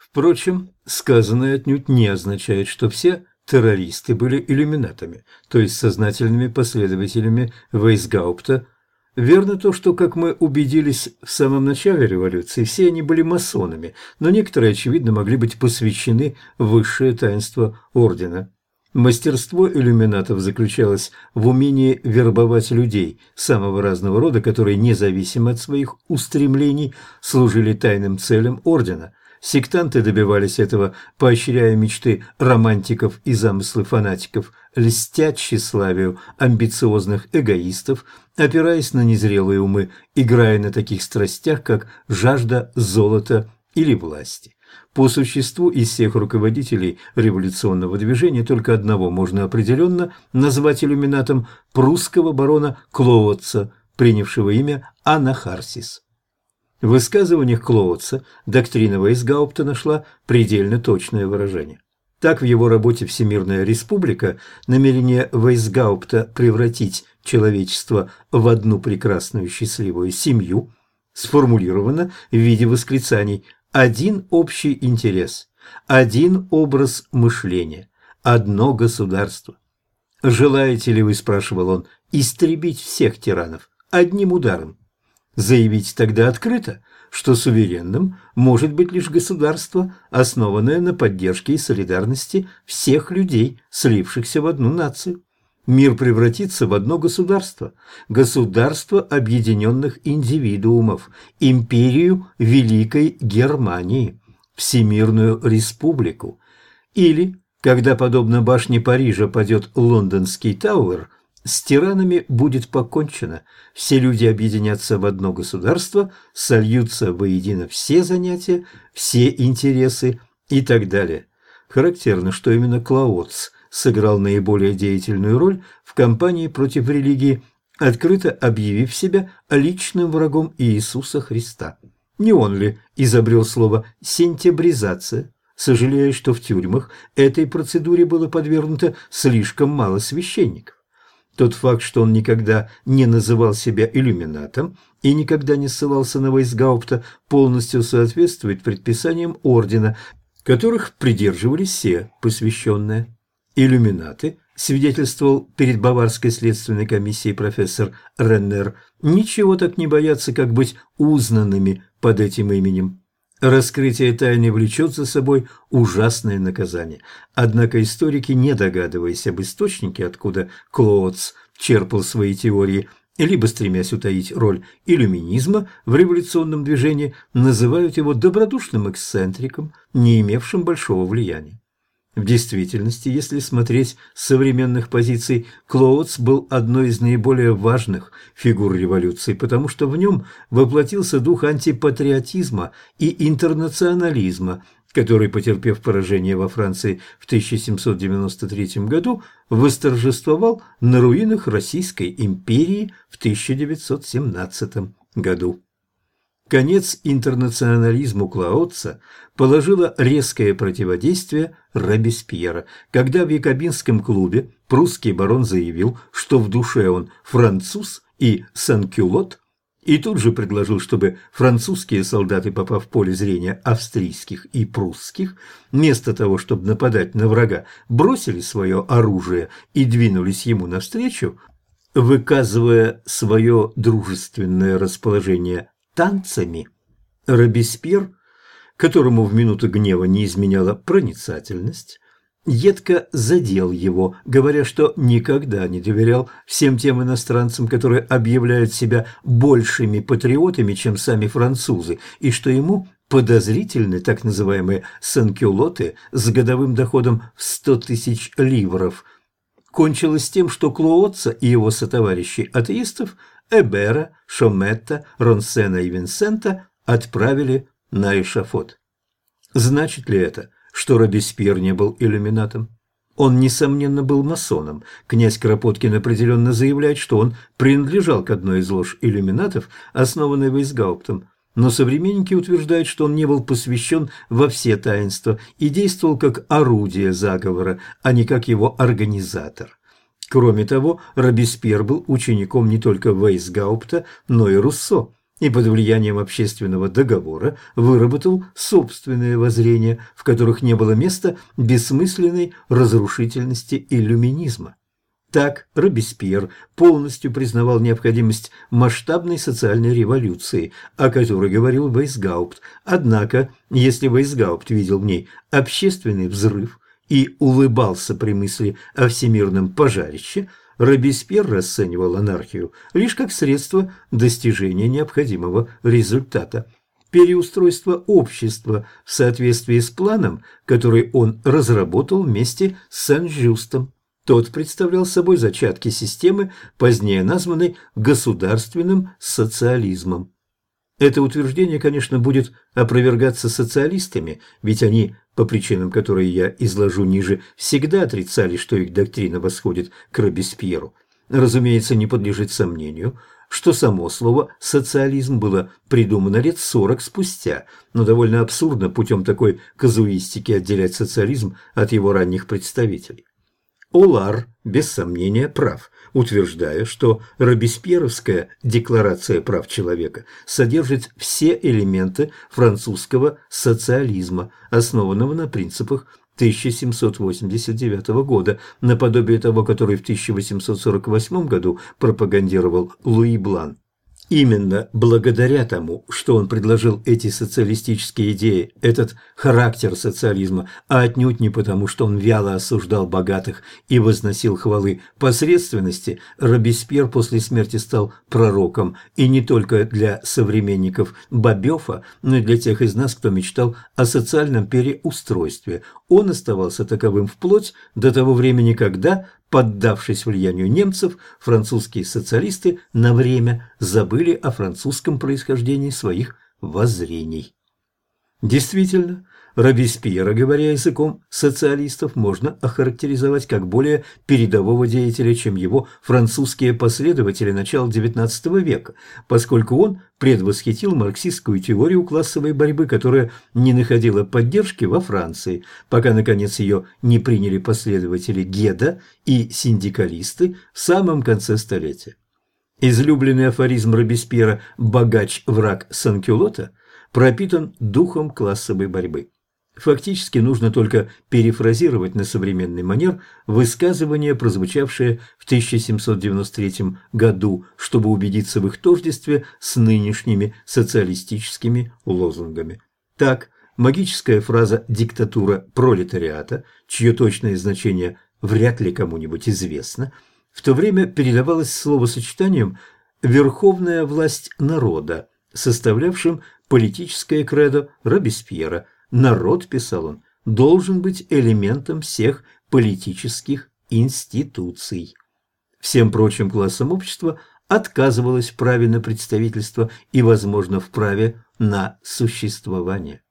Впрочем, сказанное отнюдь не означает, что все террористы были иллюминатами, то есть сознательными последователями Вейсгаупта. Верно то, что, как мы убедились в самом начале революции, все они были масонами, но некоторые, очевидно, могли быть посвящены в высшее таинство ордена. Мастерство иллюминатов заключалось в умении вербовать людей самого разного рода, которые, независимо от своих устремлений, служили тайным целям ордена. Сектанты добивались этого, поощряя мечты романтиков и замыслы фанатиков, льстя тщеславию амбициозных эгоистов, опираясь на незрелые умы, играя на таких страстях, как жажда золота или власти. По существу из всех руководителей революционного движения только одного можно определенно назвать иллюминатом: прусского барона Клоотца, принявшего имя Анахарсис. В высказываниях Клоотца доктрина Вейсгаупта нашла предельно точное выражение. Так, в его работе «Всемирная республика» намерение Вейсгаупта превратить человечество в одну прекрасную счастливую семью сформулировано в виде восклицаний: один общий интерес, один образ мышления, одно государство. «Желаете ли вы, — спрашивал он, — истребить всех тиранов одним ударом? Заявите тогда открыто, что суверенным может быть лишь государство, основанное на поддержке и солидарности всех людей, слившихся в одну нацию. Мир превратится в одно государство, государство объединенных индивидуумов, империю Великой Германии, Всемирную республику. Или, когда, подобно башне Парижа, падет лондонский Тауэр, с тиранами будет покончено, все люди объединятся в одно государство, сольются воедино все занятия, все интересы и так далее». Характерно, что именно Клоотц сыграл наиболее деятельную роль в кампании против религии, открыто объявив себя личным врагом Иисуса Христа. Не он ли изобрел слово «сентябризация», сожалея, что в тюрьмах этой процедуре было подвергнуто слишком мало священников? Тот факт, что он никогда не называл себя иллюминатом и никогда не ссылался на Вейсгаупта, полностью соответствует предписаниям ордена, которых придерживались все посвященные. Иллюминаты, свидетельствовал перед Баварской следственной комиссией профессор Реннер, ничего так не боятся, как быть узнанными под этим именем. Раскрытие тайны влечет за собой ужасное наказание. Однако историки, не догадываясь об источнике, откуда Клоотц черпал свои теории, либо стремясь утаить роль иллюминизма в революционном движении, называют его добродушным эксцентриком, не имевшим большого влияния. В действительности, если смотреть с современных позиций, Клоотц был одной из наиболее важных фигур революции, потому что в нем воплотился дух антипатриотизма и интернационализма, который, потерпев поражение во Франции в 1793 году, восторжествовал на руинах Российской империи в 1917 году. Конец интернационализму Клоотца положило резкое противодействие Робеспьера, когда в Якобинском клубе прусский барон заявил, что в душе он француз и санкюлот, и тут же предложил, чтобы французские солдаты, попав в поле зрения австрийских и прусских, вместо того, чтобы нападать на врага, бросили свое оружие и двинулись ему навстречу, выказывая свое дружественное расположение танцами. Робеспьер, которому в минуту гнева не изменяла проницательность, едко задел его, говоря, что никогда не доверял всем тем иностранцам, которые объявляют себя большими патриотами, чем сами французы, и что ему подозрительны так называемые санкюлоты с годовым доходом в 100 тысяч ливров. Кончилось тем, что Клоотца и его сотоварищей-атеистов Эбера, Шометта, Ронсена и Винсента отправили на эшафот. Значит ли это, что Робеспьер не был иллюминатом? Он, несомненно, был масоном. Князь Кропоткин определенно заявляет, что он принадлежал к одной из лож иллюминатов, основанной Вейсгауптом. Но современники утверждают, что он не был посвящен во все таинства и действовал как орудие заговора, а не как его организатор. Кроме того, Робеспьер был учеником не только Вейсгаупта, но и Руссо. и под влиянием общественного договора выработал собственные воззрения, в которых не было места бессмысленной разрушительности иллюминизма. Так Робеспьер полностью признавал необходимость масштабной социальной революции, о которой говорил Вейсгаупт. Однако, если Вейсгаупт видел в ней общественный взрыв и улыбался при мысли о всемирном пожарище, Робеспьер расценивал анархию лишь как средство достижения необходимого результата. Переустройство общества в соответствии с планом, который он разработал вместе с Сен-Жюстом. Тот представлял собой зачатки системы, позднее названной государственным социализмом. Это утверждение, конечно, будет опровергаться социалистами, ведь они, по причинам, которые я изложу ниже, всегда отрицали, что их доктрина восходит к Робеспьеру. Разумеется, не подлежит сомнению, что само слово «социализм» было придумано лет 40 спустя, но довольно абсурдно путем такой казуистики отделять социализм от его ранних представителей. Олар, без сомнения, прав, утверждая, что робеспьеровская декларация прав человека содержит все элементы французского социализма, основанного на принципах 1789 года, наподобие того, который в 1848 году пропагандировал Луи Блан. Именно благодаря тому, что он предложил эти социалистические идеи, этот характер социализма, а отнюдь не потому, что он вяло осуждал богатых и возносил хвалы посредственности, Робеспьер после смерти стал пророком, и не только для современников Бабёфа, но и для тех из нас, кто мечтал о социальном переустройстве. Он оставался таковым вплоть до того времени, когда, поддавшись влиянию немцев, французские социалисты на время забыли о французском происхождении своих воззрений. Действительно, Робеспьера, говоря языком социалистов, можно охарактеризовать как более передового деятеля, чем его французские последователи начала XIX века, поскольку он предвосхитил марксистскую теорию классовой борьбы, которая не находила поддержки во Франции, пока, наконец, ее не приняли последователи Геда и синдикалисты в самом конце столетия. Излюбленный афоризм Робеспьера «богач – враг санкюлота» пропитан духом классовой борьбы. Фактически нужно только перефразировать на современный манер высказывание, прозвучавшее в 1793 году, чтобы убедиться в их тождестве с нынешними социалистическими лозунгами. Так, магическая фраза «диктатура пролетариата», чье точное значение вряд ли кому-нибудь известно, в то время передавалась словосочетанием «верховная власть народа», составлявшим политическое кредо Робеспьера. Народ, писал он, должен быть элементом всех политических институций. Всем прочим классам общества отказывалось в праве на представительство и, возможно, в праве на существование.